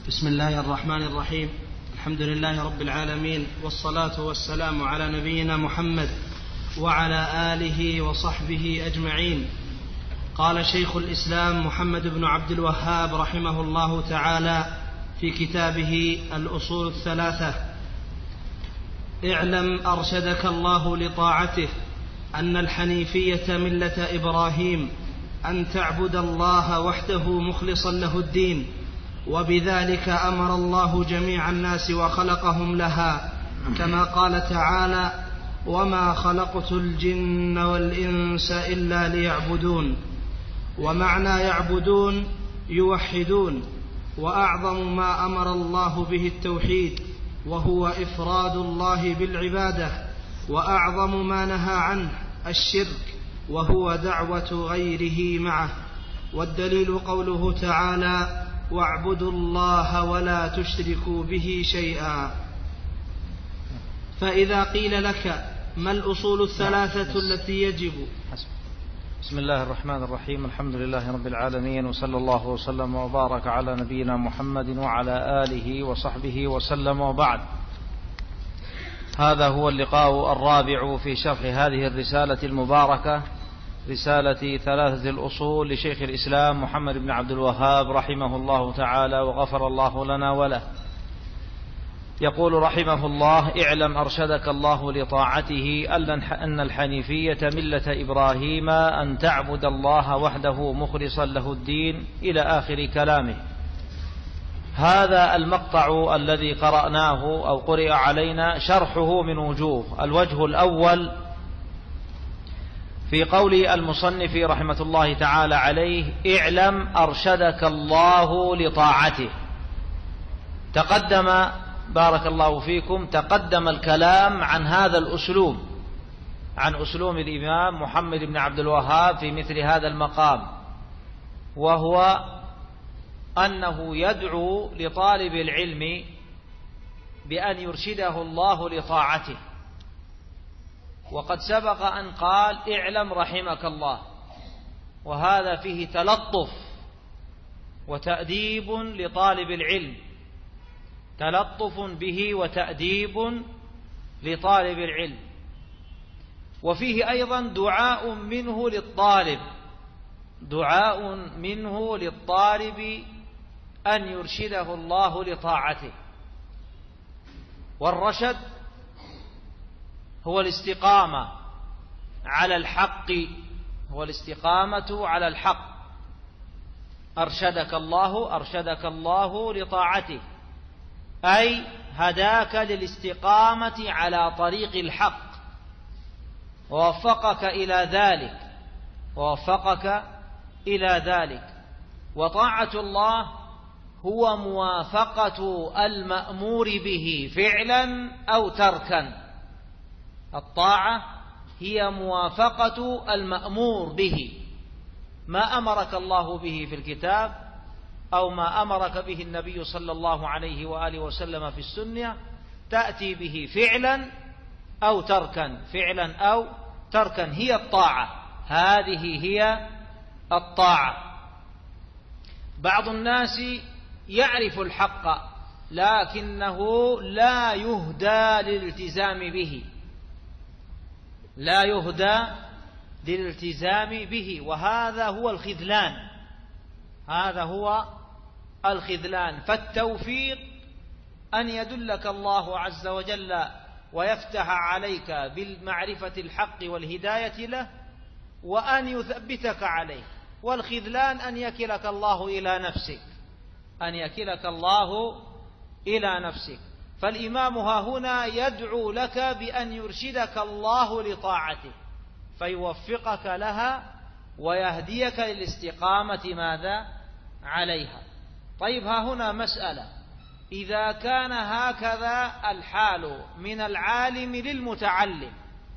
بسم الله الرحمن الرحيم. الحمد لله رب العالمين، والصلاة والسلام على نبينا محمد وعلى آله وصحبه أجمعين. قال شيخ الإسلام محمد بن عبد الوهاب رحمه الله تعالى في كتابه الأصول الثلاثة: اعلم أرشدك الله لطاعته أن الحنيفية ملة إبراهيم، أن تعبد الله وحده مخلصا له الدين، وبذلك أمر الله جميع الناس وخلقهم لها، كما قال تعالى: وما خلقت الجن والإنس إلا ليعبدون. ومعنى يعبدون يوحدون، وأعظم ما أمر الله به التوحيد، وهو إفراد الله بالعبادة، وأعظم ما نهى عنه الشرك، وهو دعوة غيره معه. والدليل قوله تعالى: واعبدوا الله ولا تشركوا به شيئا. فإذا قيل لك ما الأصول الثلاثة التي يجب. بسم الله الرحمن الرحيم. الحمد لله رب العالمين، وصلى الله وسلم وبارك على نبينا محمد وعلى آله وصحبه وسلم، وبعد. هذا هو اللقاء الرابع في شرح هذه الرسالة المباركة، رسالة ثلاثة الأصول لشيخ الإسلام محمد بن عبد الوهاب رحمه الله تعالى وغفر الله لنا وله. يقول رحمه الله: اعلم أرشدك الله لطاعته أن الحنيفية ملة إبراهيم، أن تعبد الله وحده مخلصا له الدين، إلى آخر كلامه. هذا المقطع الذي قرأناه أو قرئ علينا شرحه من وجوه. الوجه الأول في قول المصنف رحمة الله تعالى عليه: اعلم أرشدك الله لطاعته. تقدم بارك الله فيكم تقدم الكلام عن هذا الأسلوب، عن أسلوب الإمام محمد بن عبد الوهاب في مثل هذا المقام، وهو أنه يدعو لطالب العلم بأن يرشده الله لطاعته. وقد سبق أن قال: اعلم رحمك الله، وهذا فيه تلطف وتأديب لطالب العلم، تلطف به وتأديب لطالب العلم، وفيه أيضا دعاء منه للطالب، دعاء منه للطالب أن يرشده الله لطاعته. والرشد هو الاستقامة على الحق، هو الاستقامة على الحق. أرشدك الله لطاعته، أي هداك للاستقامة على طريق الحق، ووفقك إلى ذلك. وطاعة الله هو موافقة المأمور به فعلا أو تركا. الطاعة هي موافقة المأمور به، ما أمرك الله به في الكتاب أو ما أمرك به النبي صلى الله عليه وآله وسلم في السنة، تأتي به فعلا أو تركا، هي الطاعة، هذه هي الطاعة. بعض الناس يعرف الحق لكنه لا يهدى للالتزام به، وهذا هو الخذلان. فالتوفيق أن يدلك الله عز وجل ويفتح عليك بالمعرفة الحق والهداية له، وأن يثبتك عليه. والخذلان أن يكلك الله إلى نفسك. فالإمام ها هنا يدعو لك بأن يرشدك الله لطاعته، فيوفقك لها ويهديك للاستقامة عليها. طيب، ها هنا مسألة: إذا كان هكذا الحال من العالم للمتعلم،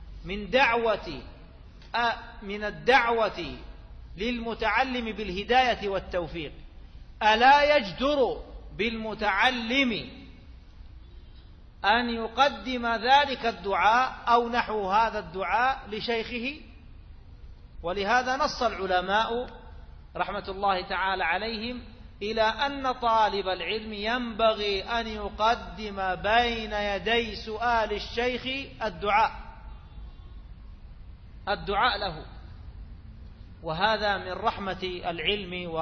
من الدعوة للمتعلم بالهداية والتوفيق، ألا يجدر بالمتعلم أن يقدم ذلك الدعاء أو نحو هذا الدعاء لشيخه؟ ولهذا نص العلماء رحمة الله تعالى عليهم إلى أن طالب العلم ينبغي أن يقدم بين يدي سؤال الشيخ الدعاء له، وهذا من رحمة العلم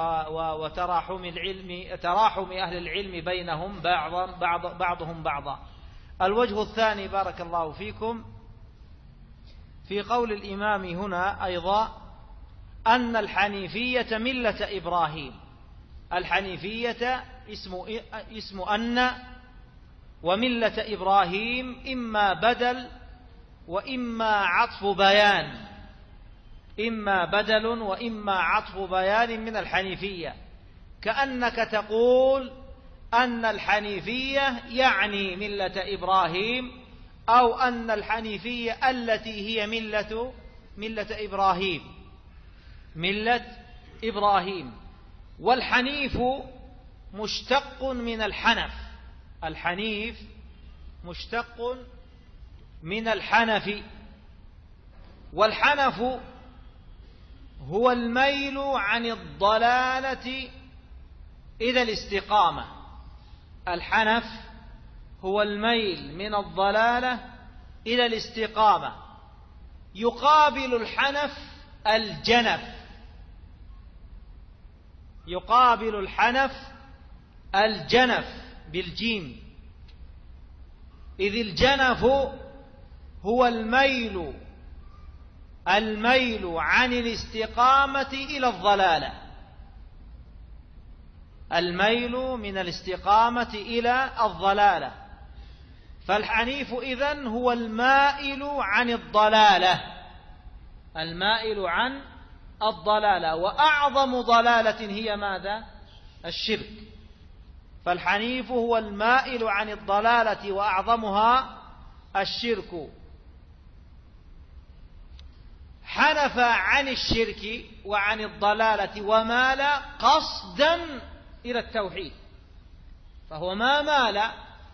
تراحم أهل العلم بينهم بعضهم بعضا. الوجه الثاني بارك الله فيكم في قول الإمام هنا أيضا أن الحنيفية ملة إبراهيم. الحنيفية اسم أن، وملة إبراهيم إما بدل وإما عطف بيان، إما بدل وإما عطف بيان من الحنيفية، كأنك تقول أن الحنيفية يعني ملة إبراهيم، أو أن الحنيفية التي هي ملة إبراهيم. والحنيف مشتق من الحنف، الحنيف مشتق من الحنف، والحنف هو الميل عن الضلالة إلى الاستقامة. الحنف هو الميل من الضلالة إلى الاستقامة. يقابل الحنف الجنف، يقابل الحنف الجنف بالجيم، إذ الجنف هو الميل عن الاستقامة إلى الضلالة، الميل من الاستقامة إلى الضلالة. فالحنيف إذن هو المائل عن الضلالة، المائل عن الضلالة، وأعظم ضلالة هي ماذا؟ الشرك. فالحنيف هو المائل عن الضلالة وأعظمها الشرك. حنف عن الشرك وعن الضلالة ومال قصدا إلى التوحيد، فهو ما مال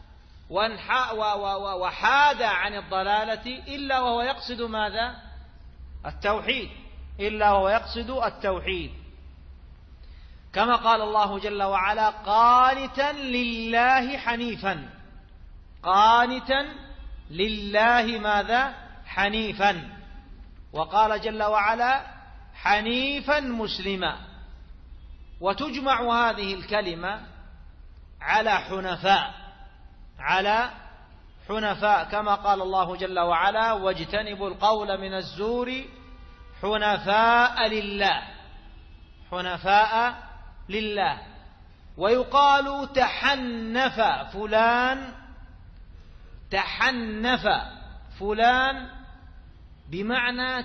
وحاد عن الضلالة إلا وهو يقصد ماذا؟ التوحيد، إلا وهو يقصد التوحيد، كما قال الله جل وعلا: قانتا لله حنيفا، قانتا لله ماذا؟ حنيفا. وقال جل وعلا: حنيفا مسلما. وتجمع هذه الكلمة على حنفاء، كما قال الله جل وعلا: واجتنبوا القول من الزور حنفاء لله. ويقال تحنف فلان بمعنى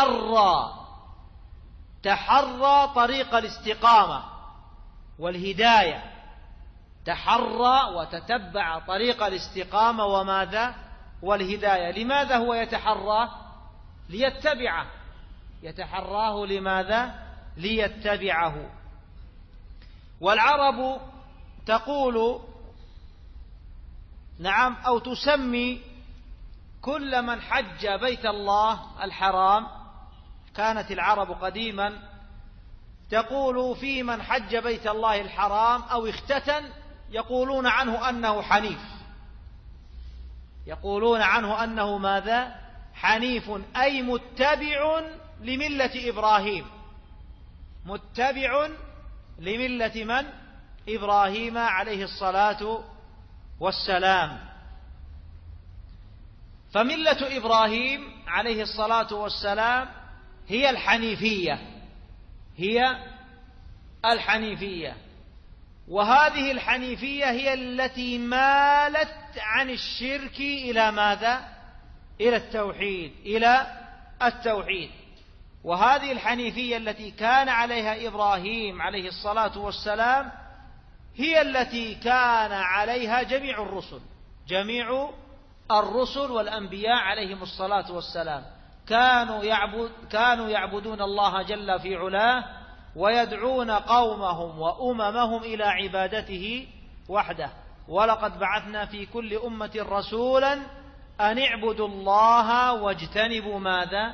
تحرى طريق الاستقامة والهداية، تحرى وتتبع طريق الاستقامة وماذا؟ والهداية. لماذا هو يتحرى؟ ليتبعه، يتحراه لماذا؟ ليتبعه. والعرب تقول نعم، أو تسمي كل من حج بيت الله الحرام، كانت العرب قديما تقول في من حج بيت الله الحرام أو اختتن يقولون عنه أنه حنيف، يقولون عنه أنه ماذا؟ حنيف، أي متبع لملة إبراهيم، متبع لملة من؟ إبراهيم عليه الصلاة والسلام. فملة إبراهيم عليه الصلاة والسلام هي الحنيفية، وهذه الحنيفية هي التي مالت عن الشرك إلى ماذا؟ إلى التوحيد. وهذه الحنيفية التي كان عليها إبراهيم عليه الصلاة والسلام هي التي كان عليها جميع الرسل والأنبياء عليهم الصلاة والسلام. كانوا يعبدون الله جل في علاه ويدعون قومهم وأممهم إلى عبادته وحده. ولقد بعثنا في كل أمة رسولا أن اعبدوا الله واجتنبوا ماذا؟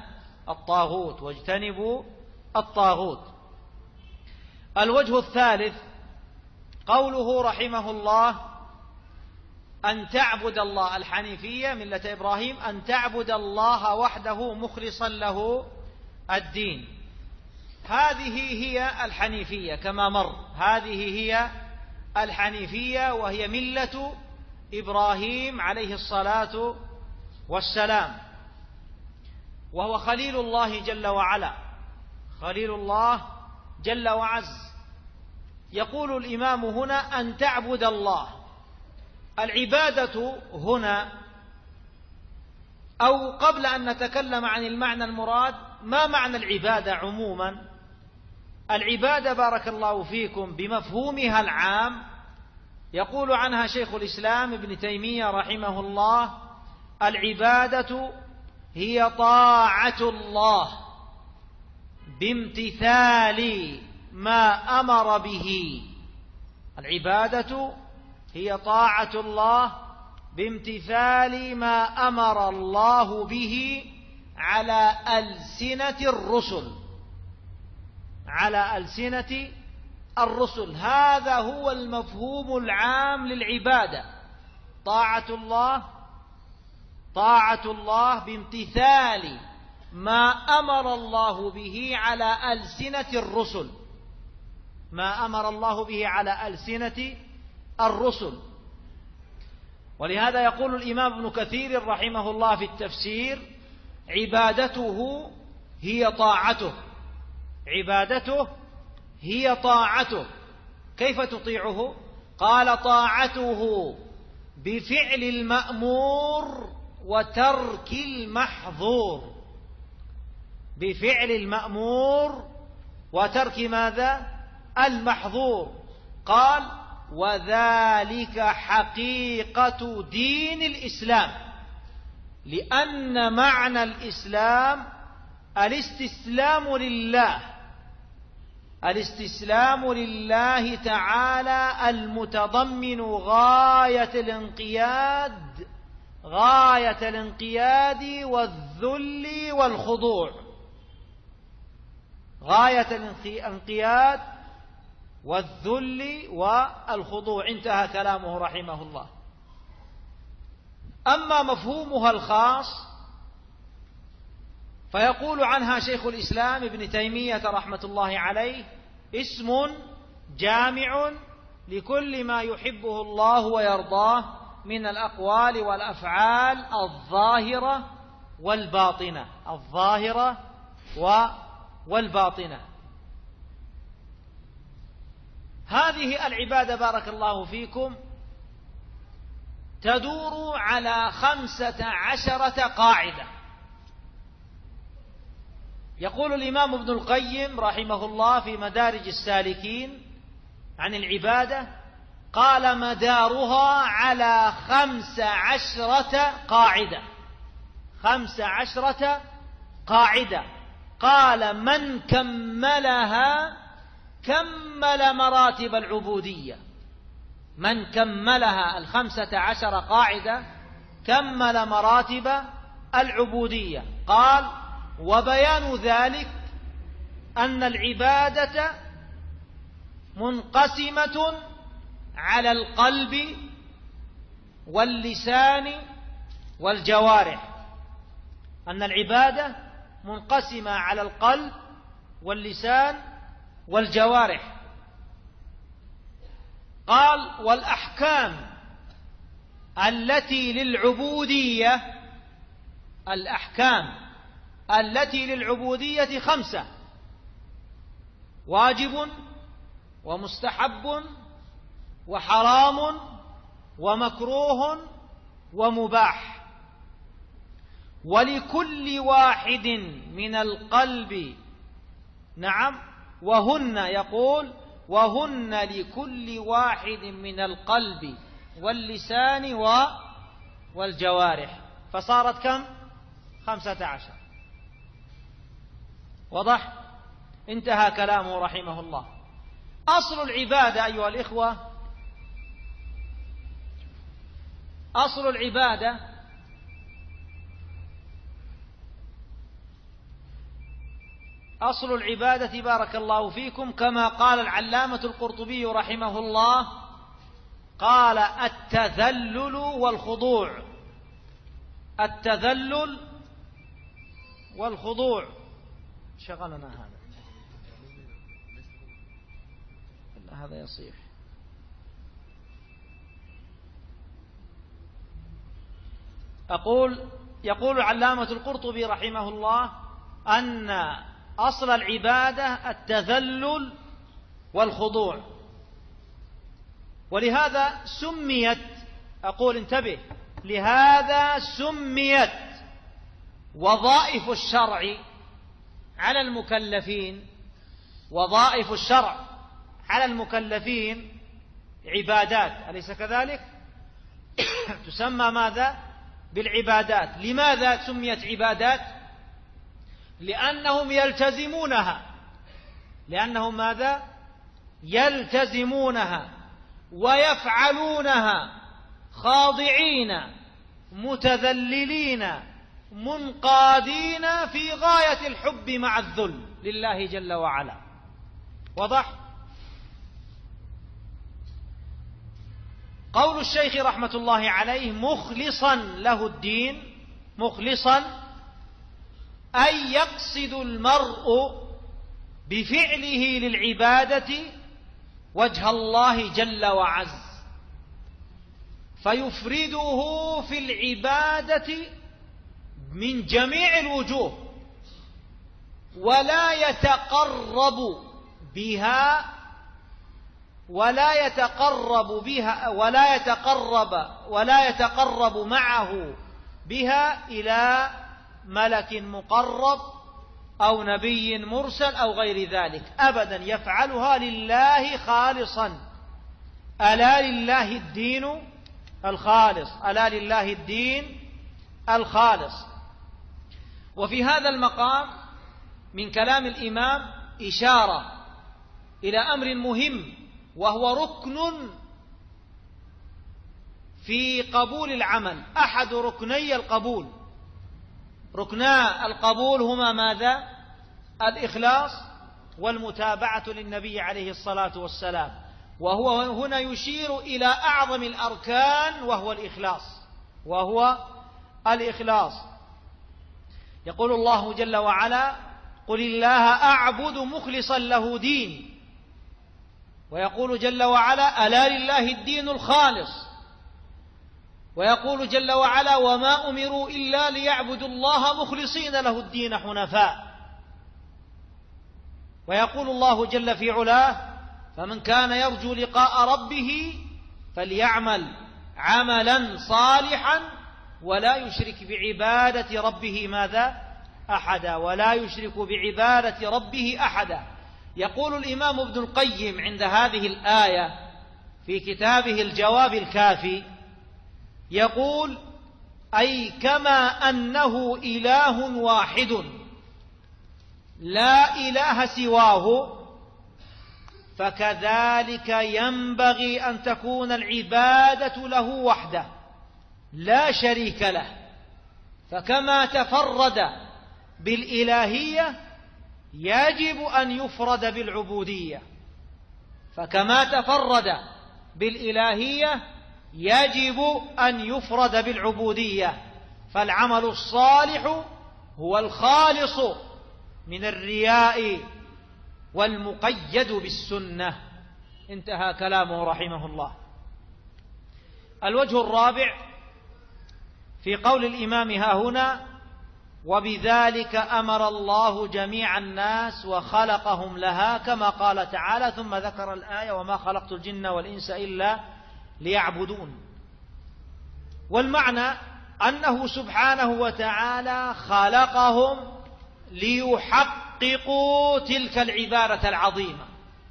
الطاغوت. الوجه الثالث قوله رحمه الله أن تعبد الله، الحنيفية ملة إبراهيم، أن تعبد الله وحده مخلصا له الدين. هذه هي الحنيفية كما مر، هذه هي الحنيفية، وهي ملة إبراهيم عليه الصلاة والسلام، وهو خليل الله جل وعلا، خليل الله جل وعز. يقول الإمام هنا أن تعبد الله. العبادة هنا، أو قبل أن نتكلم عن المعنى المراد، ما معنى العبادة عموما؟ العبادة بارك الله فيكم بمفهومها العام يقول عنها شيخ الإسلام ابن تيمية رحمه الله: العبادة هي طاعة الله بامتثال ما أمر به. العبادة هي طاعة الله بامتثال ما أمر الله به على ألسنة الرسل، على ألسنة الرسل. هذا هو المفهوم العام للعبادة، طاعة الله بامتثال ما أمر الله به على ألسنة الرسل، ما أمر الله به على ألسنة الرسل. ولهذا يقول الإمام ابن كثير رحمه الله في التفسير: عبادته هي طاعته، عبادته هي طاعته. كيف تطيعه؟ قال: طاعته بفعل المأمور وترك المحظور، بفعل المأمور وترك ماذا؟ المحظور. قال: وذلك حقيقة دين الإسلام، لأن معنى الإسلام الاستسلام لله، الاستسلام لله تعالى المتضمن غاية الانقياد، غاية الانقياد والذل والخضوع، غاية الانقياد والذل والخضوع. انتهى كلامه رحمه الله. أما مفهومها الخاص فيقول عنها شيخ الإسلام ابن تيمية رحمة الله عليه: اسم جامع لكل ما يحبه الله ويرضاه من الأقوال والأفعال الظاهرة والباطنة، الظاهرة والباطنة. هذه العبادة بارك الله فيكم تدور على 15 قاعدة. يقول الإمام ابن القيم رحمه الله في مدارج السالكين عن العبادة: قال: مدارها على 15 قاعدة، 15 قاعدة. قال: من كملها كمل مراتب العبودية، من كملها 15 قاعدة كمل مراتب العبودية. قال: وبيان ذلك أن العبادة منقسمة على القلب واللسان والجوارح، أن العبادة منقسمة على القلب واللسان والجوارح. قال: والأحكام التي للعبودية، الأحكام التي للعبودية 5: واجب ومستحب وحرام ومكروه ومباح. ولكل واحد من القلب، نعم، وهن، يقول: وهن لكل واحد من القلب واللسان والجوارح. فصارت كم؟ 15. وضح؟ انتهى كلامه رحمه الله. أصل العبادة أيها الإخوة، أصل العبادة أصل العبادة بارك الله فيكم كما قال العلامة القرطبي رحمه الله، قال التذلل والخضوع. التذلل والخضوع. شغلنا هذا يصيح. يقول العلامة القرطبي رحمه الله أن أصل العبادة التذلل والخضوع، ولهذا سميت، انتبه، لهذا سميت وظائف الشرع على المكلفين، وظائف الشرع على المكلفين عبادات، أليس كذلك؟ تسمى ماذا؟ بالعبادات. لماذا سميت عبادات؟ لأنهم يلتزمونها. لأنهم ماذا؟ يلتزمونها ويفعلونها خاضعين متذللين منقادين في غاية الحب مع الذل لله جل وعلا. وضح؟ قول الشيخ رحمة الله عليه مخلصا له الدين، مخلصا أي يقصد المرء بفعله للعبادة وجه الله جل وعز، فيفرده في العبادة من جميع الوجوه، ولا يتقرب معه بها إلى ملك مقرب أو نبي مرسل أو غير ذلك أبدا، يفعلها لله خالصا. ألا لله الدين الخالص، ألا لله الدين الخالص. وفي هذا المقام من كلام الإمام إشارة إلى أمر مهم، وهو ركن في قبول العمل، أحد ركني القبول. ركنا القبول هما ماذا؟ الإخلاص والمتابعة للنبي عليه الصلاة والسلام، وهو هنا يشير إلى أعظم الأركان وهو الإخلاص. يقول الله جل وعلا قل الله أعبد مخلصا له دين، ويقول جل وعلا ألا لله الدين الخالص، ويقول جل وعلا وما أمروا إلا ليعبدوا الله مخلصين له الدين حنفاء، ويقول الله جل في علاه فمن كان يرجو لقاء ربه فليعمل عملا صالحا ولا يشرك بعبادة ربه ماذا؟ أحدا، ولا يشرك بعبادة ربه أحدا. يقول الإمام ابن القيم عند هذه الآية في كتابه الجواب الكافي، يقول أي كما أنه إله واحد لا إله سواه، فكذلك ينبغي أن تكون العبادة له وحده لا شريك له. فكما تفرد بالإلهية يجب أن يفرد بالعبودية، فكما تفرد بالإلهية يجب أن يفرد بالعبودية. فالعمل الصالح هو الخالص من الرياء والمقيد بالسنة. انتهى كلامه رحمه الله. الوجه الرابع في قول الإمام ها هنا وبذلك أمر الله جميع الناس وخلقهم لها، كما قال تعالى ثم ذكر الآية وما خلقت الجن والإنس إلا ليعبدون. والمعنى أنه سبحانه وتعالى خلقهم ليحققوا تلك العبادة العظيمة،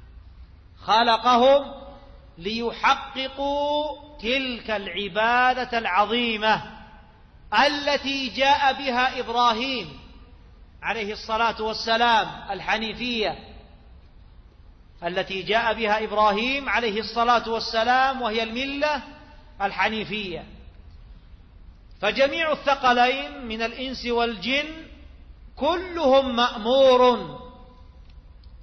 خلقهم ليحققوا تلك العبادة العظيمة التي جاء بها إبراهيم عليه الصلاة والسلام، الحنيفية التي جاء بها إبراهيم عليه الصلاة والسلام، وهي الملة الحنيفية. فجميع الثقلين من الإنس والجن كلهم مأمور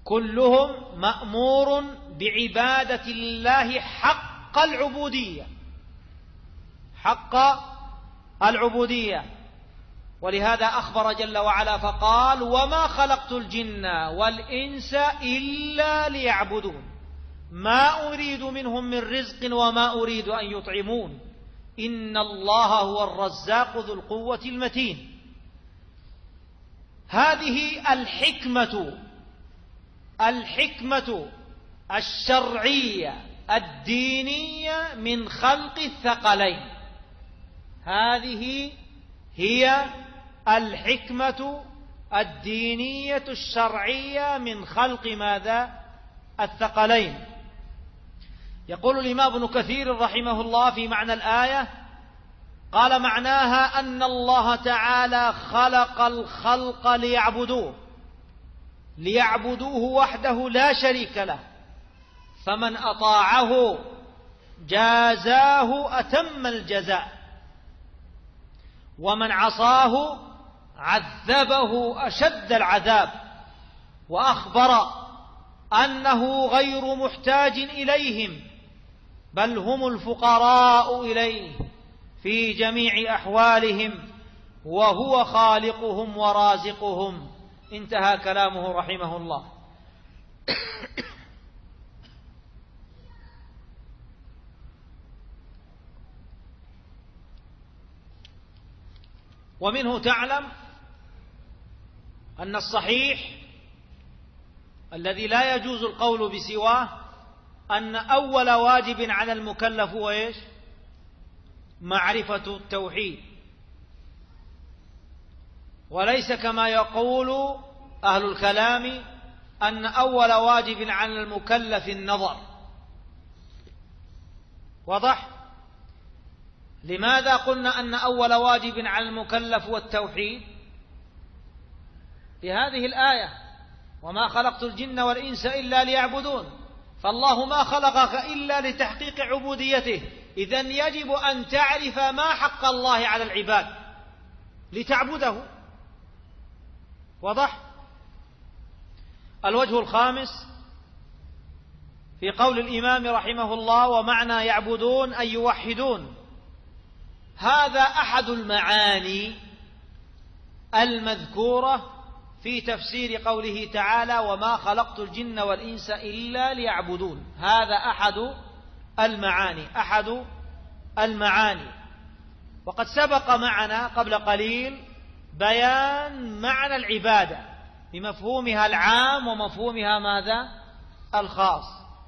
كلهم مأمور بعبادة الله حق العبودية، حق العبودية. ولهذا أخبر جل وعلا فقال: وما خلقت الجن والإنس إلا ليعبدون ما أريد منهم من رزق وما أريد أن يطعمون إن الله هو الرزاق ذو القوة المتين. هذه الحكمة الشرعية الدينية من خلق الثقلين. هذه هي الحكمة الدينية الشرعية من خلق ماذا؟ الثقلين. يقول الإمام ابن كثير رحمه الله في معنى الآية، قال: معناها أن الله تعالى خلق الخلق ليعبدوه وحده لا شريك له، فمن أطاعه جازاه أتم الجزاء، ومن عصاه عذبه أشد العذاب، وأخبر أنه غير محتاج إليهم بل هم الفقراء إليه في جميع أحوالهم، وهو خالقهم ورازقهم. انتهى كلامه رحمه الله. ومنه تعلم أن الصحيح الذي لا يجوز القول بسواه أن أول واجب على المكلف هو إيش؟ معرفة التوحيد، وليس كما يقول أهل الكلام أن أول واجب على المكلف النظر. واضح؟ لماذا قلنا أن أول واجب على المكلف هو التوحيد؟ بهذه الآية: وما خلقت الجن والإنس إلا ليعبدون. فالله ما خلقك إلا لتحقيق عبوديته، إذن يجب أن تعرف ما حق الله على العباد لتعبده. واضح؟ الوجه الخامس في قول الإمام رحمه الله: ومعنى يعبدون أي يوحدون. هذا أحد المعاني المذكورة في تفسير قوله تعالى: وما خلقت الجن والإنس إلا ليعبدون. هذا أحد المعاني. وقد سبق معنا قبل قليل بيان معنى العبادة بمفهومها العام ومفهومها ماذا؟ الخاص.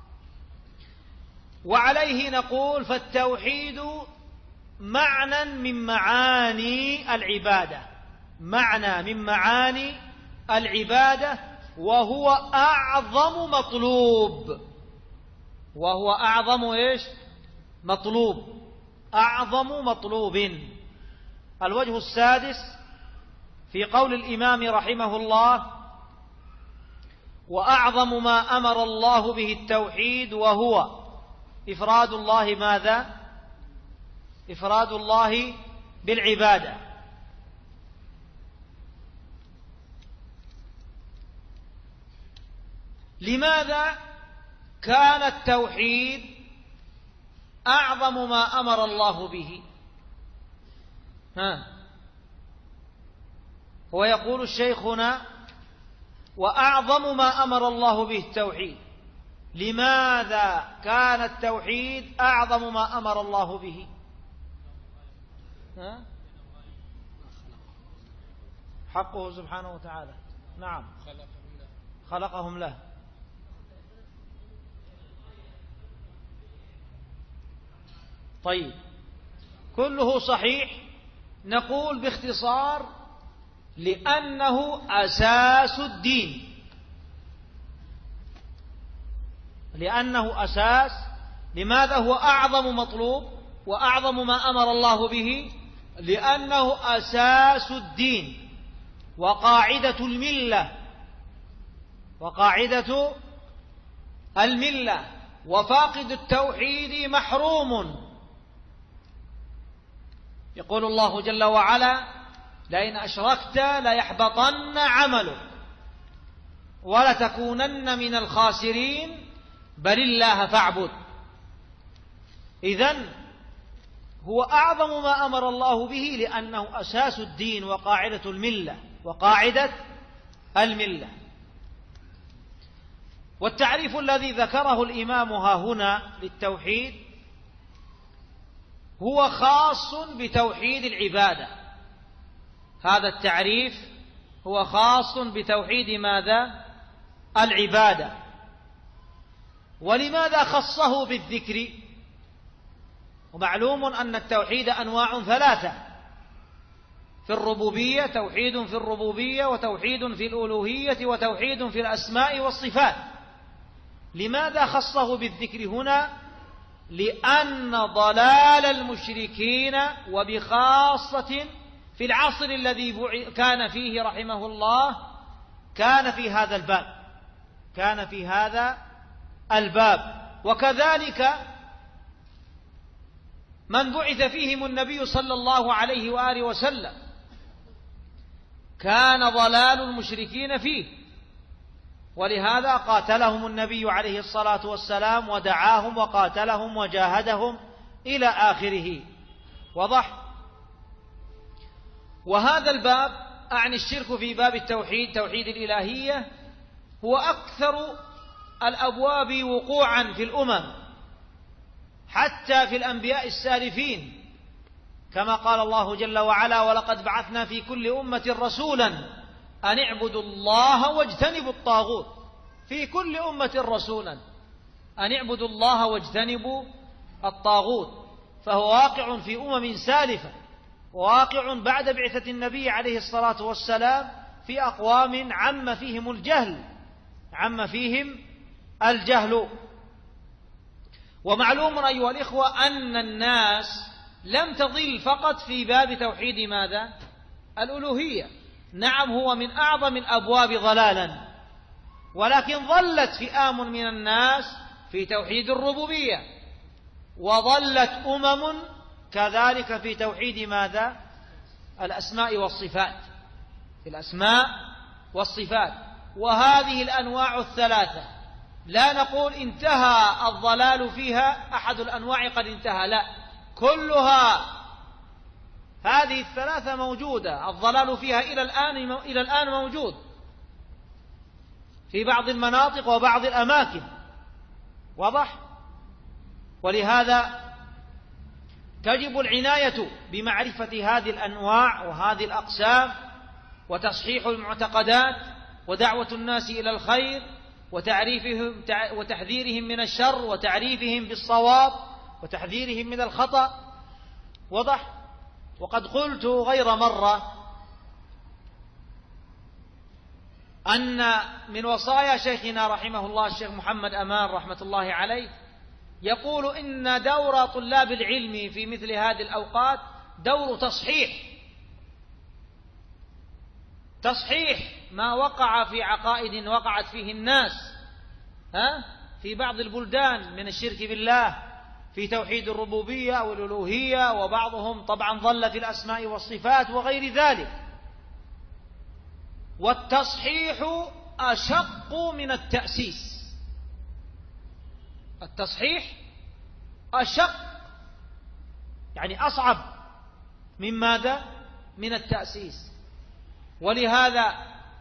وعليه نقول: فالتوحيد معنى من معاني العبادة، معنى من معاني العبادة، وهو أعظم مطلوب. وهو أعظم إيش؟ مطلوب، أعظم مطلوب. الوجه السادس في قول الإمام رحمه الله: وأعظم ما أمر الله به التوحيد، وهو إفراد الله ماذا؟ إفراد الله بالعبادة. لماذا كان التوحيد أعظم ما أمر الله به؟ هو يقول الشيخ هنا: وأعظم ما أمر الله به التوحيد. لماذا كان التوحيد أعظم ما أمر الله به؟ حقه سبحانه وتعالى. نعم، خلقهم له. طيب، كله صحيح. نقول باختصار: لأنه أساس الدين. لأنه أساس. لماذا هو أعظم مطلوب وأعظم ما أمر الله به؟ لأنه أساس الدين وقاعدة الملة، وقاعدة الملة. وفاقد التوحيد محروم. يقول الله جل وعلا: لئن أشركت ليحبطن عملك. ولتكونن من الخاسرين بل الله فاعبد. إذن هو أعظم ما أمر الله به لأنه أساس الدين وقاعدة الملة. والتعريف الذي ذكره الإمام هنا للتوحيد هو خاص بتوحيد العبادة. هذا التعريف هو خاص بتوحيد ماذا؟ العبادة. ولماذا خصه بالذكر؟ ومعلوم أن التوحيد أنواع ثلاثة في الربوبية، توحيد في الربوبية وتوحيد في الألوهية وتوحيد في الأسماء والصفات. لماذا خصه بالذكر هنا؟ لأن ضلال المشركين وبخاصة في العصر الذي كان فيه رحمه الله كان في هذا الباب. وكذلك من بعث فيهم النبي صلى الله عليه وآله وسلم كان ضلال المشركين فيه، ولهذا قاتلهم النبي عليه الصلاة والسلام ودعاهم وقاتلهم وجاهدهم إلى آخره. وضح. وهذا الباب أعني الشرك في باب التوحيد، توحيد الإلهية، هو أكثر الأبواب وقوعا في الأمم حتى في الأنبياء السالفين، كما قال الله جل وعلا: ولقد بعثنا في كل أمة رسولا أن اعبدوا الله واجتنبوا الطاغوت. في كل أمة رسولا أن اعبدوا الله واجتنبوا الطاغوت. فهو واقع في أمم سالفة، وواقع بعد بعثة النبي عليه الصلاة والسلام في أقوام عم فيهم الجهل. ومعلوم أيها الإخوة أن الناس لم تضل فقط في باب توحيد ماذا؟ الألوهية. نعم، هو من أعظم الأبواب ضلالا، ولكن ضلت فئام من الناس في توحيد الربوبية، وضلت أمم كذلك في توحيد ماذا؟ الأسماء والصفات، في الأسماء والصفات. وهذه الأنواع الثلاثة لا نقول انتهى الضلال فيها، أحد الأنواع قد انتهى، لا، كلها هذه الثلاثة موجودة. الضلال فيها إلى الآن موجود في بعض المناطق وبعض الأماكن. واضح. ولهذا تجب العناية بمعرفة هذه الأنواع وهذه الأقسام، وتصحيح المعتقدات، ودعوة الناس إلى الخير، وتحذيرهم من الشر، وتعريفهم بالصواب، وتحذيرهم من الخطأ. واضح. وقد قلت غير مرة أن من وصايا شيخنا رحمه الله الشيخ محمد أمان رحمة الله عليه يقول إن دور طلاب العلم في مثل هذه الأوقات دور تصحيح ما وقع في عقائد وقعت فيه الناس في بعض البلدان من الشرك بالله في توحيد الربوبية أو الألوهية، وبعضهم طبعا ضل في الأسماء والصفات وغير ذلك. والتصحيح أشق من التأسيس. التصحيح أشق، يعني أصعب من ماذا؟ من التأسيس. ولهذا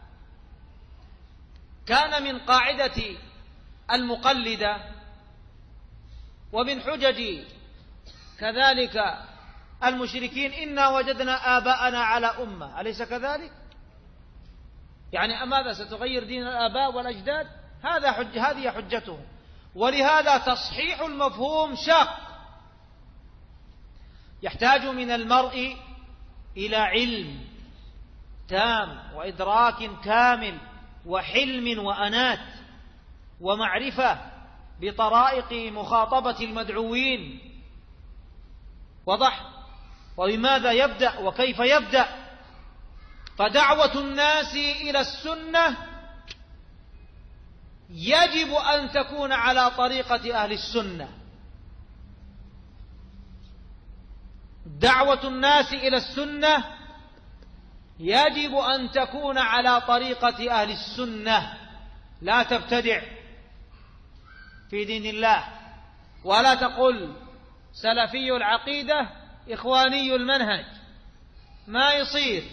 كان من قاعدة المقلدة ومن حجج كذلك المشركين: إنا وجدنا آباءنا على أمة، أليس كذلك؟ يعني ماذا ستغير دين الآباء والأجداد؟ هذه حجتهم. ولهذا تصحيح المفهوم شاق، يحتاج من المرء إلى علم تام وإدراك كامل وحلم وأنات ومعرفة بطرائق مخاطبة المدعوين. وضح. وبماذا يبدأ وكيف يبدأ؟ فدعوة الناس إلى السنة يجب أن تكون على طريقة أهل السنة. دعوة الناس إلى السنة يجب أن تكون على طريقة أهل السنة. لا تبتدع في دين الله، ولا تقل سلفي العقيدة إخواني المنهج، ما يصير.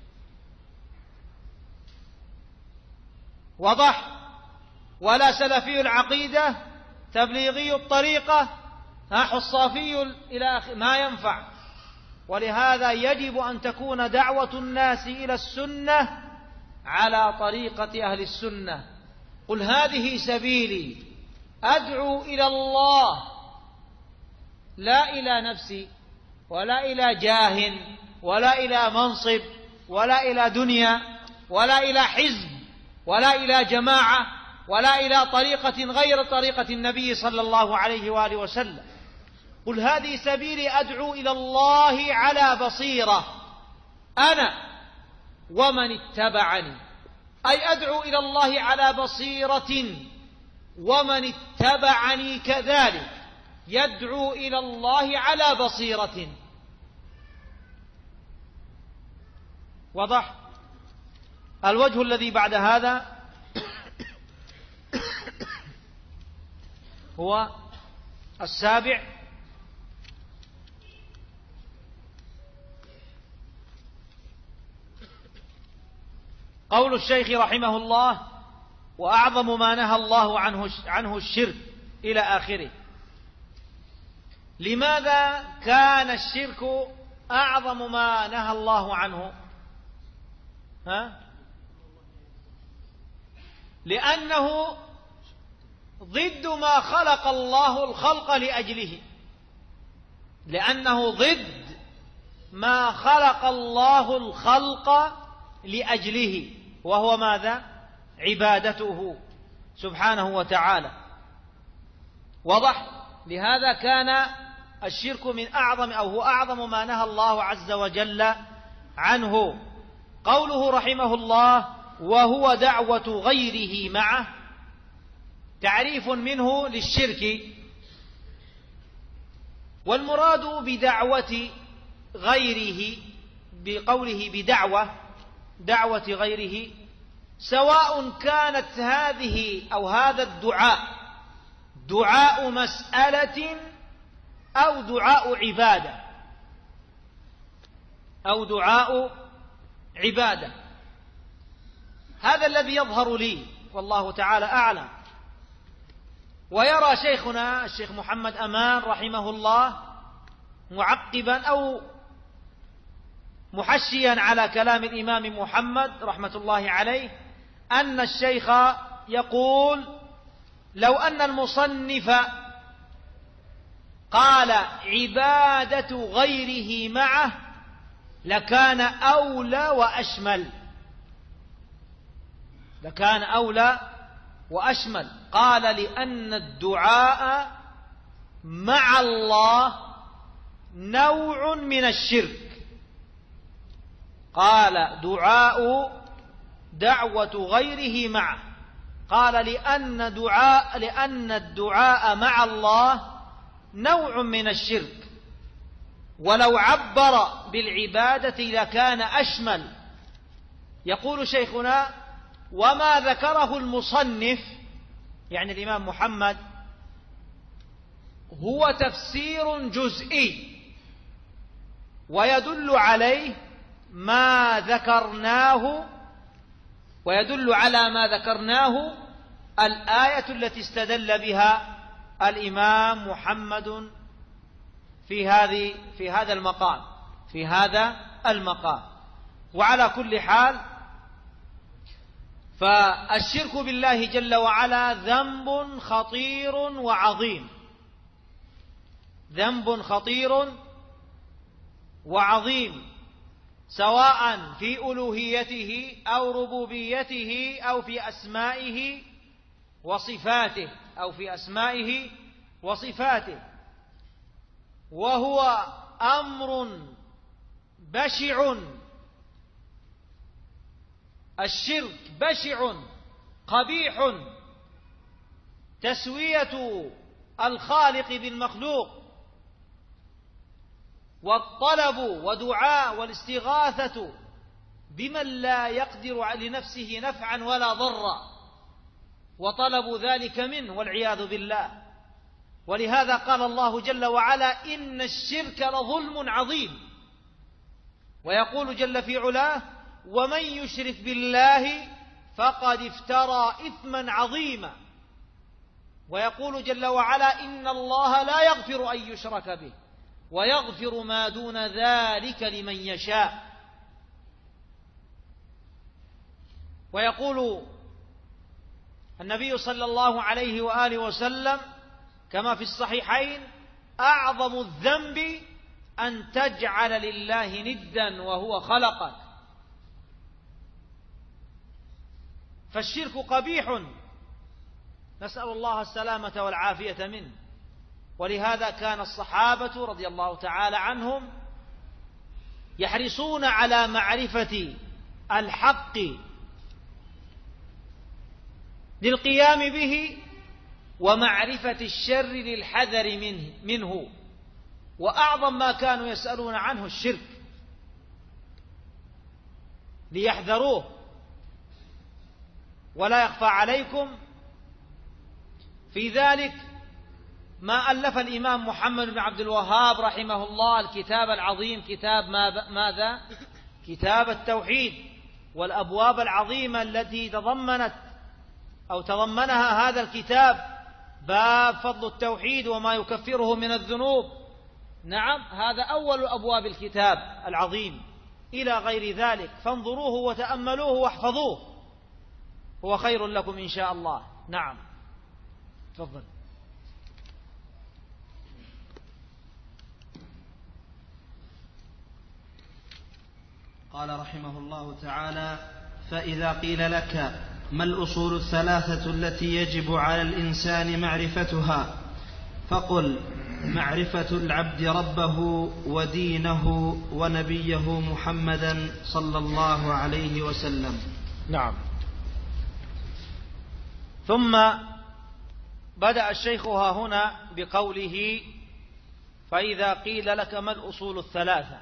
وضح. ولا سلفي العقيدة تبليغي الطريقة حصافي إلى آخره، ما ينفع. ولهذا يجب أن تكون دعوة الناس إلى السنة على طريقة أهل السنة. قل هذه سبيلي أدعو إلى الله، لا إلى نفسي ولا إلى جاه ولا إلى منصب ولا إلى دنيا ولا إلى حزب ولا إلى جماعة ولا إلى طريقة غير طريقة النبي صلى الله عليه وآله وسلم. قل هذه سبيلي أدعو إلى الله على بصيرة أنا ومن اتبعني، أي أدعو إلى الله على بصيرة ومن اتبعني كذلك يدعو إلى الله على بصيرة. وضح. الوجه الذي بعد هذا هو السابع: قول الشيخ رحمه الله: وأعظم ما نهى الله عنه الشرك، إلى آخره. لماذا كان الشرك أعظم ما نهى الله عنه؟ لأنه ضد ما خلق الله الخلق لأجله، لأنه ضد ما خلق الله الخلق لأجله، وهو ماذا؟ عبادته سبحانه وتعالى. وضح. لهذا كان الشرك من أعظم، أو هو أعظم ما نهى الله عز وجل عنه. قوله رحمه الله: وهو دعوة غيره معه، تعريف منه للشرك. والمراد بدعوة غيره بقوله دعوة غيره، سواء كانت هذه أو هذا الدعاء دعاء مسألة أو دعاء عبادة، أو دعاء عبادة. هذا الذي يظهر لي والله تعالى أعلم. ويرى شيخنا الشيخ محمد أمان رحمه الله معقبا أو محشيا على كلام الإمام محمد رحمة الله عليه أن الشيخ يقول: لو أن المصنف قال عبادة غيره معه لكان أولى وأشمل، لكان أولى وأشمل. قال: لأن الدعاء مع الله نوع من الشرك. قال: دعوة غيره معه. قال: لأن الدعاء مع الله نوع من الشرك، ولو عبر بالعبادة لكان أشمل. يقول شيخنا: وما ذكره المصنف، يعني الإمام محمد، هو تفسير جزئي، ويدل عليه ما ذكرناه، ويدل على ما ذكرناه الآية التي استدل بها الإمام محمد في هذا المقام. وعلى كل حال، فالشرك بالله جل وعلا ذنب خطير وعظيم، ذنب خطير وعظيم، سواء في ألوهيته أو ربوبيته أو في أسمائه وصفاته، وهو أمر بشع. الشرك بشع قبيح، تسوية الخالق بالمخلوق، والطلب ودعاء والاستغاثة بمن لا يقدر لنفسه نفعا ولا ضرا، وطلبوا ذلك منه والعياذ بالله. ولهذا قال الله جل وعلا: إن الشرك لظلم عظيم. ويقول جل في علاه: ومن يشرك بالله فقد افترى إثما عظيما. ويقول جل وعلا: إن الله لا يغفر أن يشرك به ويغفر ما دون ذلك لمن يشاء. ويقول النبي صلى الله عليه وآله وسلم كما في الصحيحين: أعظم الذنب أن تجعل لله ندا وهو خلقك. فالشرك قبيح، نسأل الله السلامة والعافية منه. ولهذا كان الصحابة رضي الله تعالى عنهم يحرصون على معرفة الحق للقيام به ومعرفة الشر للحذر منه. وأعظم ما كانوا يسألون عنه الشرك ليحذروه. ولا يخفى عليكم في ذلك ما ألف الإمام محمد بن عبد الوهاب رحمه الله الكتاب العظيم، كتاب ماذا؟ كتاب التوحيد، والأبواب العظيمة التي تضمنها هذا الكتاب، باب فضل التوحيد وما يكفره من الذنوب. نعم، هذا أول أبواب الكتاب العظيم، إلى غير ذلك، فانظروه وتأملوه واحفظوه، هو خير لكم إن شاء الله. نعم، تفضل. قال رحمه الله تعالى: فإذا قيل لك ما الأصول الثلاثة التي يجب على الإنسان معرفتها؟ فقل: معرفة العبد ربه ودينه ونبيه محمدا صلى الله عليه وسلم. نعم. ثم بدأ الشيخ ها هنا بقوله: فإذا قيل لك ما الأصول الثلاثة.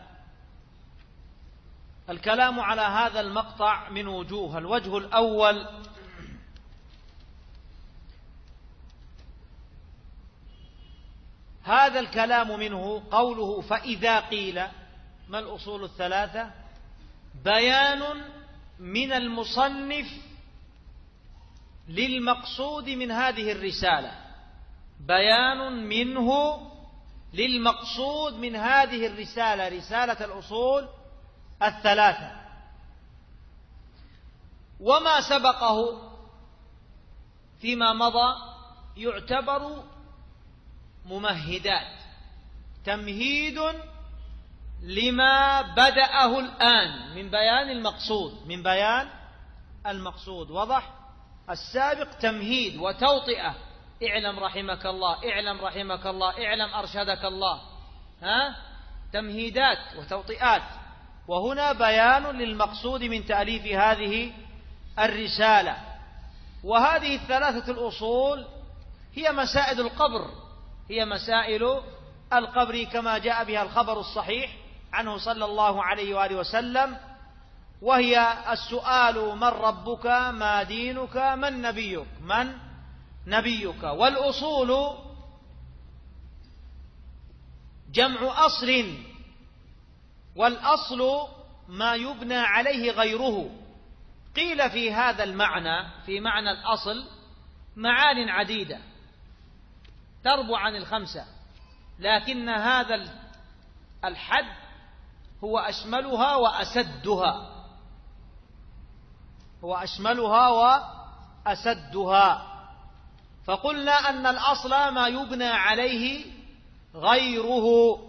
الكلام على هذا المقطع من وجوه. الوجه الأول: هذا الكلام منه قوله فإذا قيل ما الأصول الثلاثة، بيان من المصنف للمقصود من هذه الرسالة، بيان منه للمقصود من هذه الرسالة، رسالة الأصول الثلاثة. وما سبقه فيما مضى يعتبر ممهدات، تمهيد لما بدأه الآن من بيان المقصود، من بيان المقصود. وضح؟ السابق تمهيد وتوطئة: اعلم رحمك الله، اعلم رحمك الله، اعلم أرشدك الله، تمهيدات وتوطئات. وهنا بيان للمقصود من تأليف هذه الرسالة. وهذه الثلاثة الأصول هي مسائل القبر، هي مسائل القبر كما جاء بها الخبر الصحيح عنه صلى الله عليه وآله وسلم، وهي السؤال: من ربك؟ ما دينك؟ من نبيك؟ من نبيك؟ والأصول جمع أصل، والأصل ما يبنى عليه غيره. قيل في هذا المعنى، في معنى الأصل، معان عديدة تربو عن الخمسة، لكن هذا الحد هو أشملها وأسدها، هو أشملها وأسدها. فقلنا أن الأصل ما يبنى عليه غيره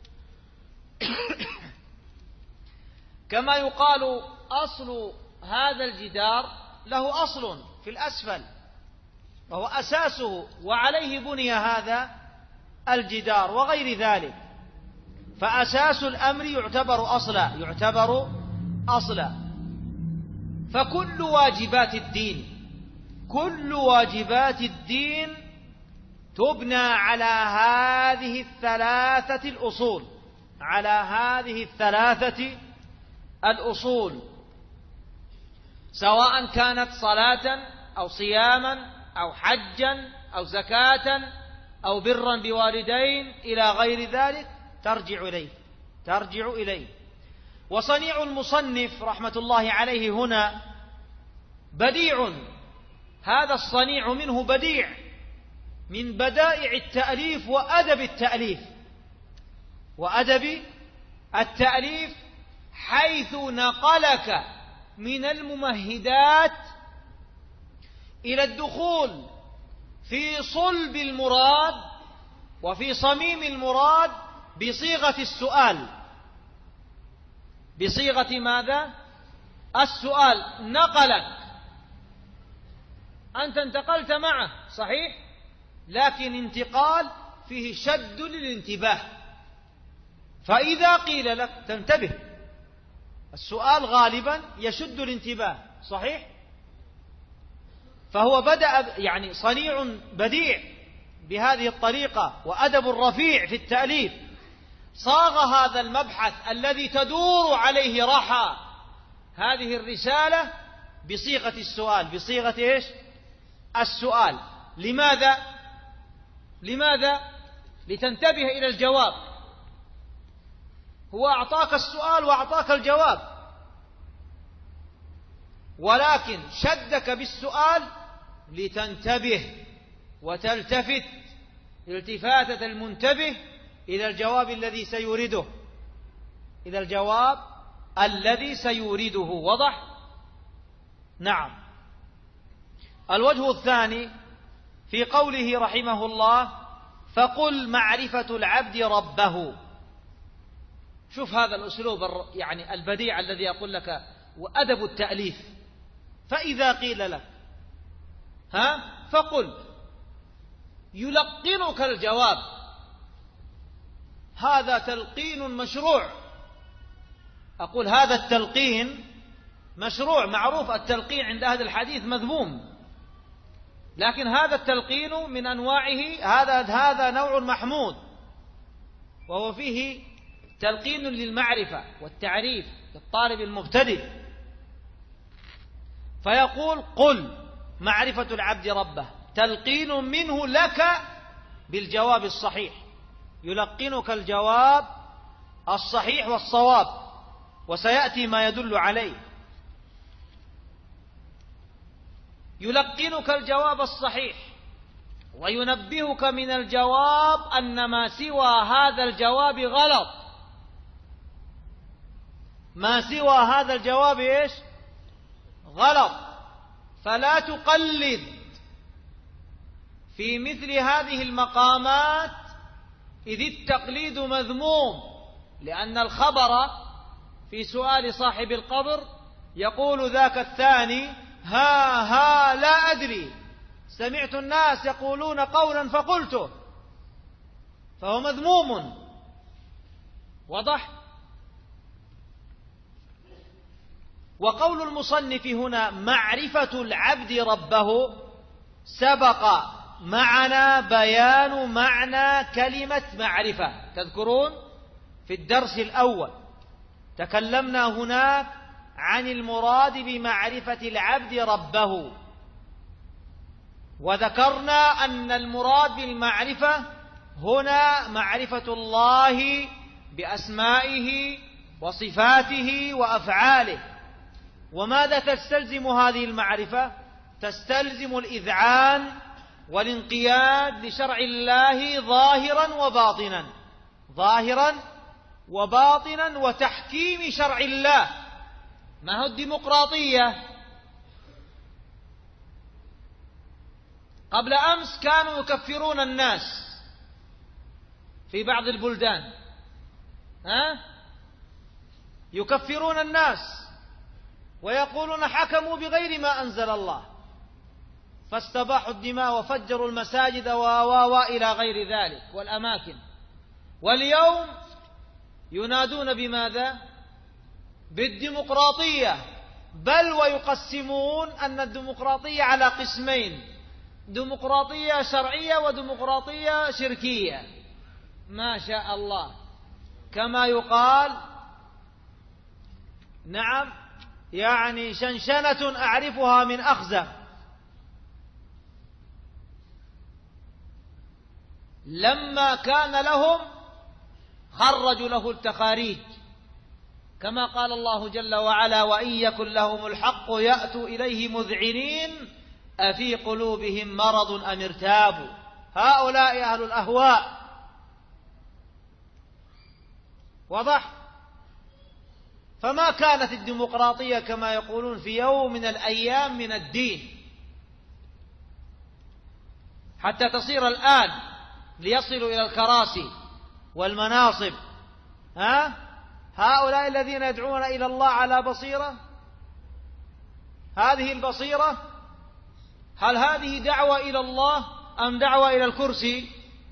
كما يقال أصل هذا الجدار له أصل في الأسفل وهو أساسه وعليه بني هذا الجدار وغير ذلك، فأساس الأمر يعتبر أصلا. فكل واجبات الدين، كل واجبات الدين تبنى على هذه الثلاثة الأصول، على هذه الثلاثة الأصول، سواء كانت صلاة أو صياما أو حجا أو زكاة أو برا بوالدين إلى غير ذلك ترجع إليه. وصنيع المصنف رحمة الله عليه هنا بديع، هذا الصنيع منه بديع من بدائع التأليف وأدب التأليف حيث نقلك من الممهدات إلى الدخول في صلب المراد وفي صميم المراد بصيغة السؤال. بصيغة ماذا؟ السؤال. نقلك، أنت انتقلت معه صحيح، لكن انتقال فيه شد للانتباه، فإذا قيل لك تنتبه. السؤال غالبا يشد الانتباه صحيح، فهو بدأ يعني صنيع بديع بهذه الطريقة وأدب رفيع في التأليف، صاغ هذا المبحث الذي تدور عليه رحى هذه الرسالة بصيغة السؤال. بصيغة إيش؟ السؤال. لماذا؟ لتنتبه إلى الجواب. هو أعطاك السؤال وأعطاك الجواب، ولكن شدك بالسؤال لتنتبه وتلتفت التفاتة المنتبه إلى الجواب الذي سيورده. وضح؟ نعم. الوجه الثاني في قوله رحمه الله: فقل معرفة العبد ربه. شوف هذا الأسلوب يعني البديع الذي أقول لك وأدب التأليف. فإذا قيل لك فقل، يلقنك الجواب. هذا تلقين مشروع. أقول هذا التلقين مشروع. معروف التلقين عند أهل الحديث مذموم، لكن هذا التلقين من أنواعه، هذا نوع محمود، وهو فيه تلقين للمعرفة والتعريف للطالب المبتدئ. فيقول: قل معرفة العبد ربه، تلقين منه لك بالجواب الصحيح، يلقنك الجواب الصحيح والصواب، وسيأتي ما يدل عليه. يلقنك الجواب الصحيح وينبهك من الجواب أن ما سوى هذا الجواب غلط. ما سوى هذا الجواب إيش؟ غلط. فلا تقلد في مثل هذه المقامات، إذ التقليد مذموم، لأن الخبر في سؤال صاحب القبر يقول ذاك الثاني: ها لا أدري، سمعت الناس يقولون قولا فقلته، فهو مذموم. وضح؟ وقول المصنف هنا معرفة العبد ربه، سبق معنا بيان معنى كلمة معرفة. تذكرون في الدرس الأول تكلمنا هناك عن المراد بمعرفة العبد ربه، وذكرنا أن المراد بالمعرفة هنا معرفة الله بأسمائه وصفاته وأفعاله. وماذا تستلزم هذه المعرفة؟ تستلزم الإذعان والانقياد لشرع الله ظاهرا وباطنا وتحكيم شرع الله. ما هو الديمقراطية؟ قبل أمس كانوا يكفرون الناس في بعض البلدان، يكفرون الناس ويقولون حكموا بغير ما أنزل الله، فاستباحوا الدماء وفجروا المساجد إلى غير ذلك والأماكن. واليوم ينادون بماذا؟ بالديمقراطية، بل ويقسمون أن الديمقراطية على قسمين: ديمقراطية شرعية وديمقراطية شركية. ما شاء الله، كما يقال نعم، يعني شنشنة أعرفها من أخزة. لما كان لهم خرجوا له التخاريج، كما قال الله جل وعلا: وإن يكن لهم الحق يأتوا إليه مذعنين أفي قلوبهم مرض أم ارتابوا. هؤلاء أهل الأهواء. واضح؟ فما كانت الديمقراطية كما يقولون في يوم من الأيام من الدين، حتى تصير الآن ليصلوا إلى الكراسي والمناصب. هؤلاء الذين يدعون إلى الله على بصيرة، هذه البصيرة، هل هذه دعوة إلى الله أم دعوة إلى الكرسي؟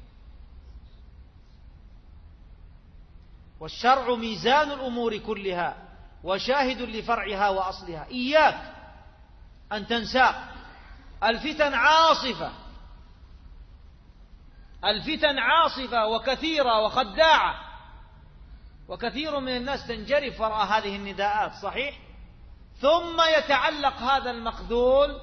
والشرع ميزان الأمور كلها وشاهد لفرعها وأصلها. إياك أن تنسى الفتن عاصفة، الفتن عاصفة وكثيرة وخداعة، وكثير من الناس تنجرف وراء هذه النداءات، صحيح؟ ثم يتعلق هذا المخذول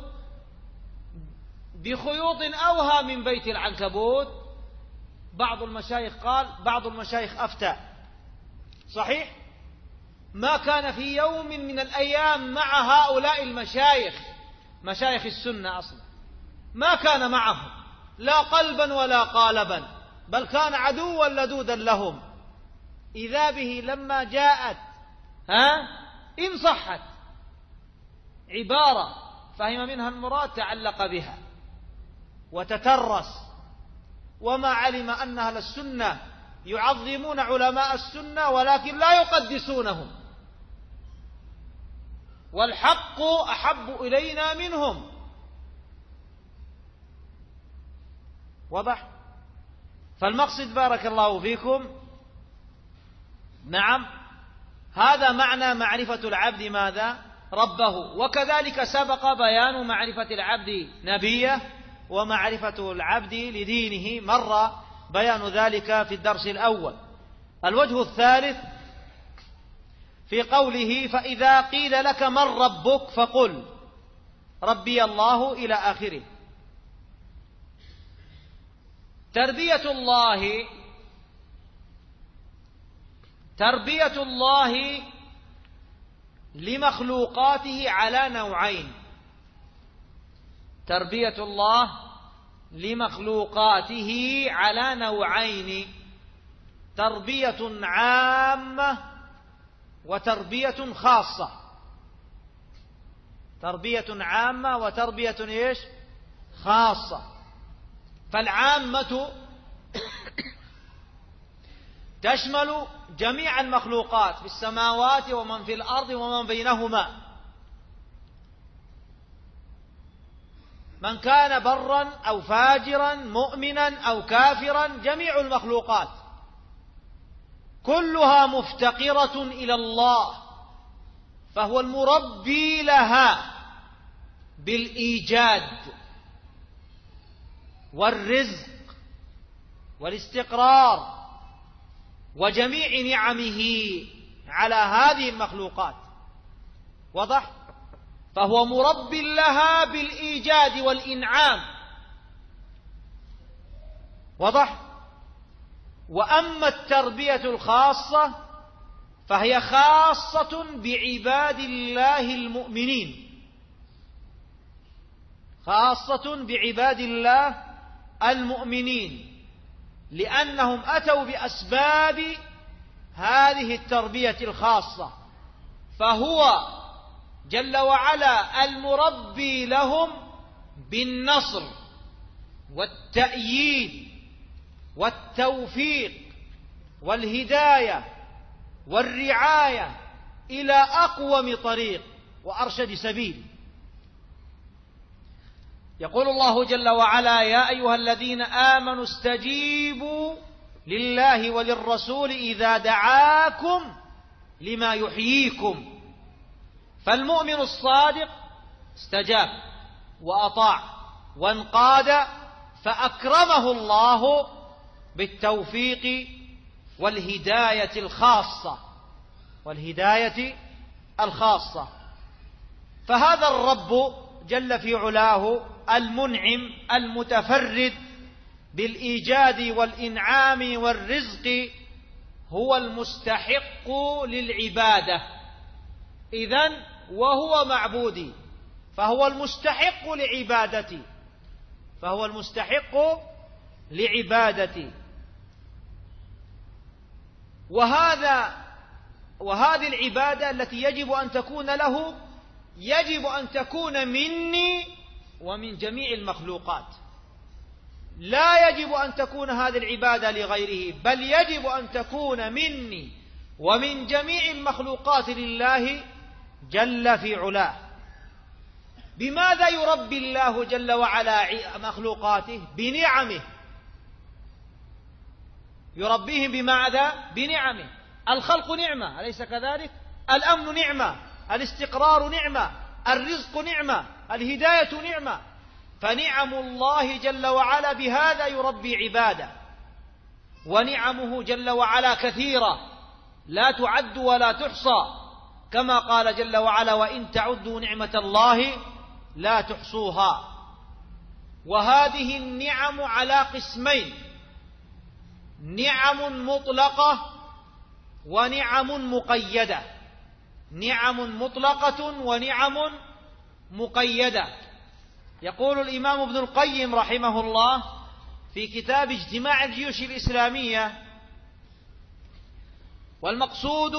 بخيوط أوهى من بيت العنكبوت. بعض المشايخ قال، بعض المشايخ أفتى، صحيح؟ ما كان في يوم من الأيام مع هؤلاء المشايخ، مشايخ السنة أصلا، ما كان معهم لا قلبا ولا قالبا، بل كان عدوا لدودا لهم. إذا به لما جاءت إن صحت عبارة فهم منها المراد تعلق بها وتترس، وما علم أن أهل السنة يعظمون علماء السنة ولكن لا يقدسونهم، والحق أحب إلينا منهم. واضح؟ فالمقصد بارك الله فيكم، نعم، هذا معنى معرفة العبد ماذا؟ ربه. وكذلك سبق بيان معرفة العبد نبيه ومعرفة العبد لدينه، مر بيان ذلك في الدرس الأول. الوجه الثالث في قوله: فإذا قيل لك من ربك فقل ربي الله إلى آخره. تربية الله لمخلوقاته على نوعين. تربية الله لمخلوقاته على نوعين: تربية عامة وتربية خاصة. تربية عامة وتربية إيش؟ خاصة. فالعامة تشمل جميع المخلوقات في السماوات ومن في الأرض ومن بينهما، من كان برا أو فاجرا، مؤمنا أو كافرا، جميع المخلوقات كلها مفتقرة إلى الله، فهو المربي لها بالإيجاد والرزق والاستقرار وجميع نعمه على هذه المخلوقات. واضح؟ فهو مرب لها بالإيجاد والإنعام. واضح؟ وأما التربية الخاصة فهي خاصة بعباد الله المؤمنين، خاصة بعباد الله المؤمنين، لأنهم أتوا بأسباب هذه التربية الخاصة، فهو جل وعلا المربي لهم بالنصر والتأييد والتوفيق والهداية والرعاية إلى أقوم طريق وأرشد سبيل. يقول الله جل وعلا: يا أيها الذين آمنوا استجيبوا لله وللرسول إذا دعاكم لما يحييكم. فالمؤمن الصادق استجاب وأطاع وانقاد، فأكرمه الله بالتوفيق والهداية الخاصة. فهذا الرب جل في علاه المنعم المتفرد بالإيجاد والإنعام والرزق هو المستحق للعبادة، إذن وهو معبودي، فهو المستحق لعبادتي، فهو المستحق لعبادتي. وهذه العبادة التي يجب أن تكون له يجب أن تكون مني ومن جميع المخلوقات، لا يجب أن تكون هذه العبادة لغيره، بل يجب أن تكون مني ومن جميع المخلوقات لله جل في علاه. بماذا يربي الله جل وعلا مخلوقاته؟ بنعمه، يربيهم بماذا؟ بنعمه. الخلق نعمة، أليس كذلك؟ الأمن نعمة، الاستقرار نعمة، الرزق نعمة، الهداية نعمة. فنعم الله جل وعلا بهذا يربي عباده، ونعمه جل وعلا كثيرة لا تعد ولا تحصى، كما قال جل وعلا: وإن تعدوا نعمة الله لا تحصوها. وهذه النعم على قسمين: نعم مطلقة ونعم مقيدة. نعم مطلقة ونعم مقيدة. يقول الإمام ابن القيم رحمه الله في كتاب اجتماع الجيوش الإسلامية: والمقصود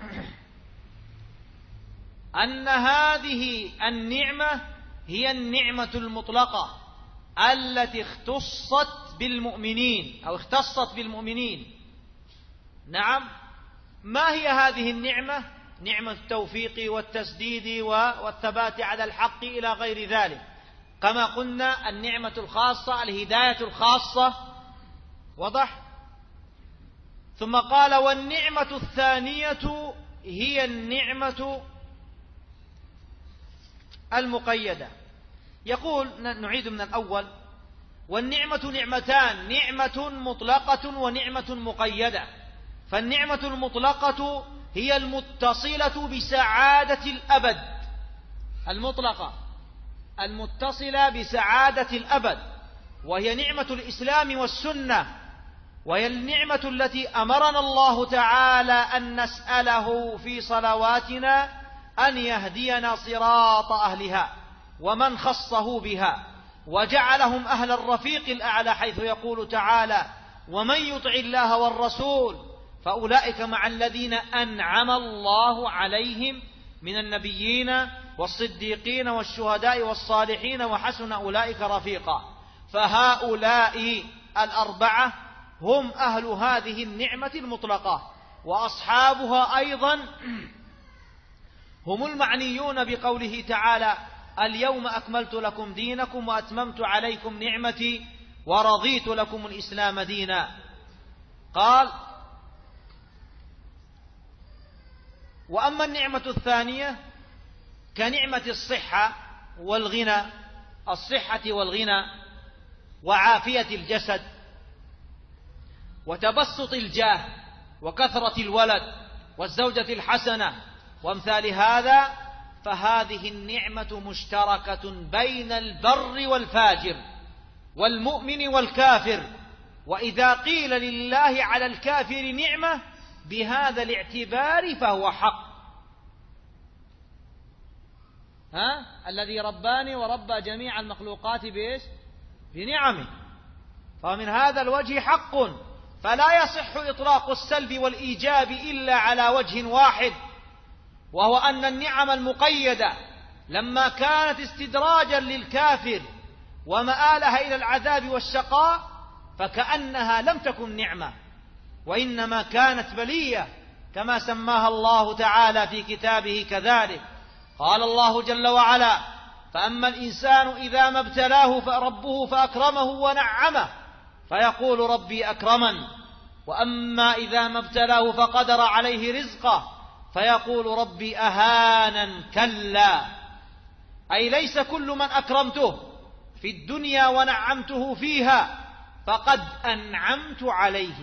أن هذه النعمة هي النعمة المطلقة التي اختصت بالمؤمنين أو اختصت بالمؤمنين. نعم، ما هي هذه النعمة؟ نعمة التوفيق والتسديد والثبات على الحق إلى غير ذلك. كما قلنا النعمة الخاصة الهداية الخاصة، وضح. ثم قال: والنعمة الثانية هي النعمة المقيدة. يقول، نعيد من الأول: والنعمة نعمتان، نعمة مطلقة ونعمة مقيدة. فالنعمة المطلقة هي المتصلة بسعادة الأبد، المطلقة المتصلة بسعادة الأبد، وهي نعمة الإسلام والسنة، وهي النعمة التي أمرنا الله تعالى أن نسأله في صلواتنا أن يهدينا صراط أهلها ومن خصه بها، وجعلهم أهل الرفيق الأعلى، حيث يقول تعالى: ومن يطع الله والرسول فأولئك مع الذين أنعم الله عليهم من النبيين والصديقين والشهداء والصالحين وحسن أولئك رفيقا. فهؤلاء الأربعة هم أهل هذه النعمة المطلقة، وأصحابها أيضا هم المعنيون بقوله تعالى: اليوم أكملت لكم دينكم وأتممت عليكم نعمتي ورضيت لكم الإسلام دينا. قال: وأما النعمة الثانية كنعمة الصحة والغنى، الصحة والغنى وعافية الجسد وتبسط الجاه وكثرة الولد والزوجة الحسنة وامثال هذا، فهذه النعمة مشتركة بين البر والفاجر والمؤمن والكافر. وإذا قيل لله على الكافر نعمة بهذا الاعتبار فهو حق. الذي رباني وربى جميع المخلوقات بإيش؟ بنعمه. فمن هذا الوجه حق، فلا يصح إطلاق السلب والإيجاب إلا على وجه واحد، وهو أن النعم المقيدة لما كانت استدراجا للكافر ومآلها إلى العذاب والشقاء فكأنها لم تكن نعمة، وإنما كانت بلية، كما سماها الله تعالى في كتابه كذلك. قال الله جل وعلا: فأما الإنسان إذا ما ابتلاه فربه فأكرمه ونعمه فيقول ربي أكرمن، وأما إذا ما ابتلاه فقدر عليه رزقه فيقول ربي أهانن. كلا، أي ليس كل من أكرمته في الدنيا ونعمته فيها فقد أنعمت عليه،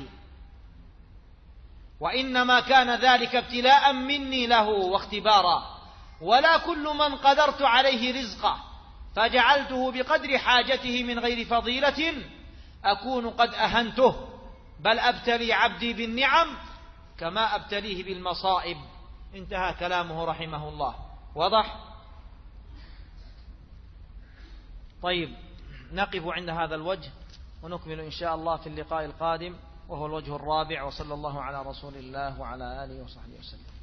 وإنما كان ذلك ابتلاء مني له واختبارا. ولا كل من قدرت عليه رزقه فجعلته بقدر حاجته من غير فضيلة أكون قد أهنته، بل أبتلي عبدي بالنعم كما أبتليه بالمصائب. انتهى كلامه رحمه الله. واضح؟ طيب، نقف عند هذا الوجه ونكمل إن شاء الله في اللقاء القادم، وهو الوجه الرابع. وصلى الله على رسول الله وعلى آله وصحبه وسلم.